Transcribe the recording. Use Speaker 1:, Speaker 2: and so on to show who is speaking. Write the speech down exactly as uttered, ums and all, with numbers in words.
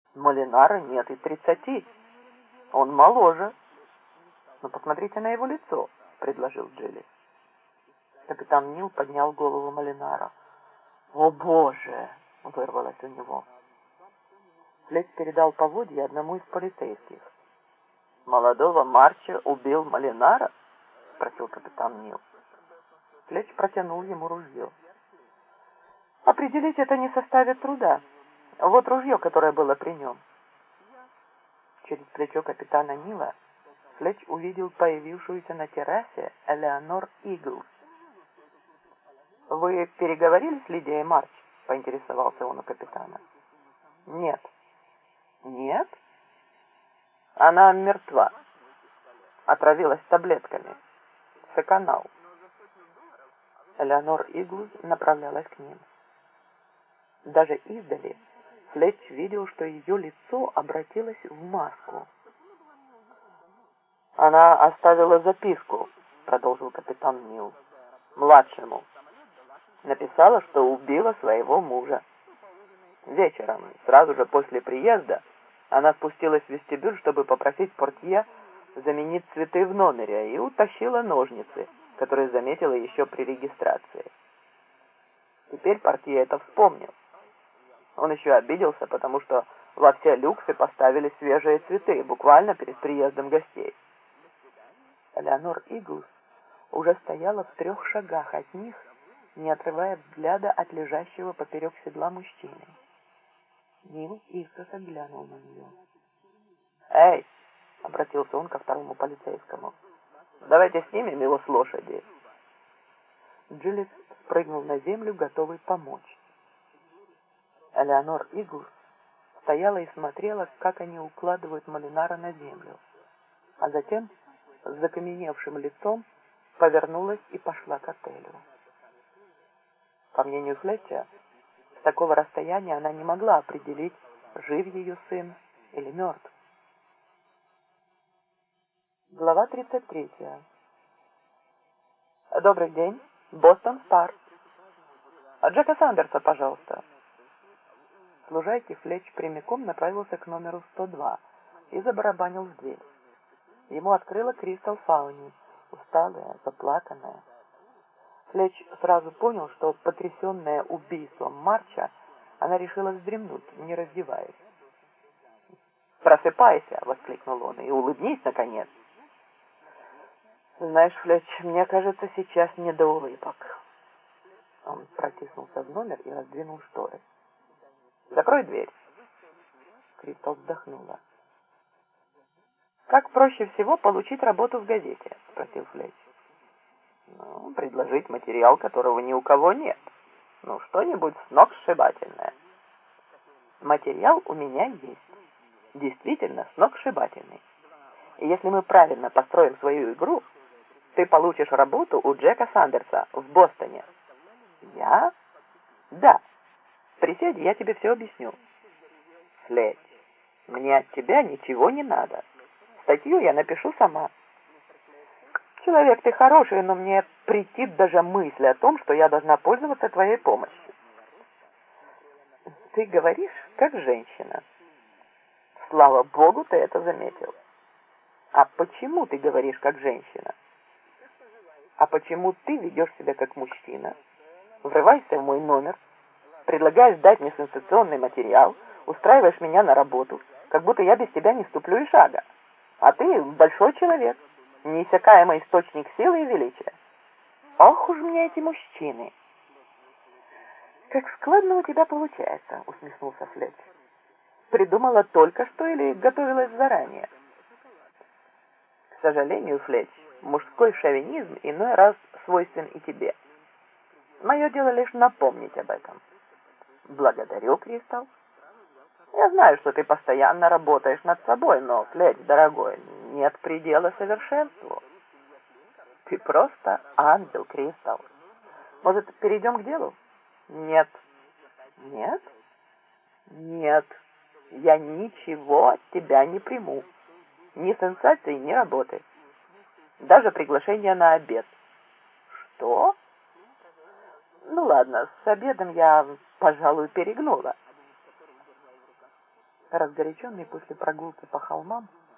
Speaker 1: Молинара нет и тридцати. Он моложе. Но посмотрите на его лицо, предложил Джилли. Капитан Нил поднял голову Молинара. «О, Боже!» — вырвалось у него. Флетч передал поводья одному из полицейских. «Молодого Марча убил Молинара?» — спросил капитан Нил. Флетч протянул ему ружье. «Определить это не составит труда. Вот ружье, которое было при нем». Через плечо капитана Нила Флетч увидел появившуюся на террасе Элеонор Иглс. «Вы переговорили с Лидией Марч?» — поинтересовался он у капитана. «Нет». «Нет?» «Она мертва. Отравилась таблетками. Секанал». Элеонор Иглс направлялась к ним. Даже издали Флетч видел, что ее лицо обратилось в маску. «Она оставила записку», — продолжил капитан Нил, — «младшему. Написала, что убила своего мужа. Вечером, сразу же после приезда, она спустилась в вестибюль, чтобы попросить портье заменить цветы в номере, и утащила ножницы, которые заметила еще при регистрации. Теперь портье это вспомнил. Он еще обиделся, потому что во все люксы поставили свежие цветы, буквально перед приездом гостей». Элеонор Иглс уже стояла в трех шагах от них, не отрывая взгляда от лежащего поперек седла мужчины. Нил искоса глянул на нее. «Эй!» — обратился он ко второму полицейскому. «Давайте снимем его с лошади». Джилли спрыгнул на землю, готовый помочь. Элеонор Иглс стояла и смотрела, как они укладывают Молинара на землю, а затем с закаменевшим лицом повернулась и пошла к отелю. По мнению Флетча, с такого расстояния она не могла определить, жив ее сын или мертв. Глава тридцать третья. «Добрый день. Бостон Спар. Джека Сандерса, пожалуйста». С лужайки Флетч прямиком направился к номеру сто два и забарабанил в дверь. Ему открыла Кристал Фауни, усталая, заплаканная. Флетч сразу понял, что, потрясенная убийством Марча, она решила вздремнуть, не раздеваясь. «Просыпайся!» — воскликнул он, — «и улыбнись, наконец!» «Знаешь, Флетч, мне кажется, сейчас не до улыбок». Он протиснулся в номер и раздвинул шторы. «Закрой дверь!» Кристал вздохнула. «Как проще всего получить работу в газете?» — спросил Флетч. «Ну, предложить материал, которого ни у кого нет. Ну, что-нибудь сногсшибательное». «Материал у меня есть. Действительно сногсшибательный. И если мы правильно построим свою игру, ты получишь работу у Джека Сандерса в Бостоне». «Я?» «Да. Присядь, я тебе все объясню». «Флетч, мне от тебя ничего не надо. Статью я напишу сама». «Человек ты хороший, но мне претит даже мысль о том, что я должна пользоваться твоей помощью». «Ты говоришь, как женщина». «Слава Богу, ты это заметил». «А почему ты говоришь, как женщина?» «А почему ты ведешь себя как мужчина? Врываешься в мой номер, предлагаешь дать мне сенсационный материал, устраиваешь меня на работу, как будто я без тебя не ступлю и шага. А ты большой человек, неиссякаемый источник силы и величия. Ох уж мне эти мужчины!» «Как складно у тебя получается», — усмехнулся Флетч. «Придумала только что или готовилась заранее?» «К сожалению, Флетч, мужской шовинизм иной раз свойствен и тебе. Мое дело лишь напомнить об этом». «Благодарю, Кристал. Я знаю, что ты постоянно работаешь над собой, но, Флетч, дорогой, нет предела совершенству. Ты просто ангел, Кристал. Может, перейдем к делу?» «Нет». «Нет?» «Нет. Я ничего от тебя не приму. Ни сенсаций, ни работы. Даже приглашение на обед». «Что?» «Ну ладно, с обедом я, пожалуй, перегнула». Разгоряченный после прогулки по холмам,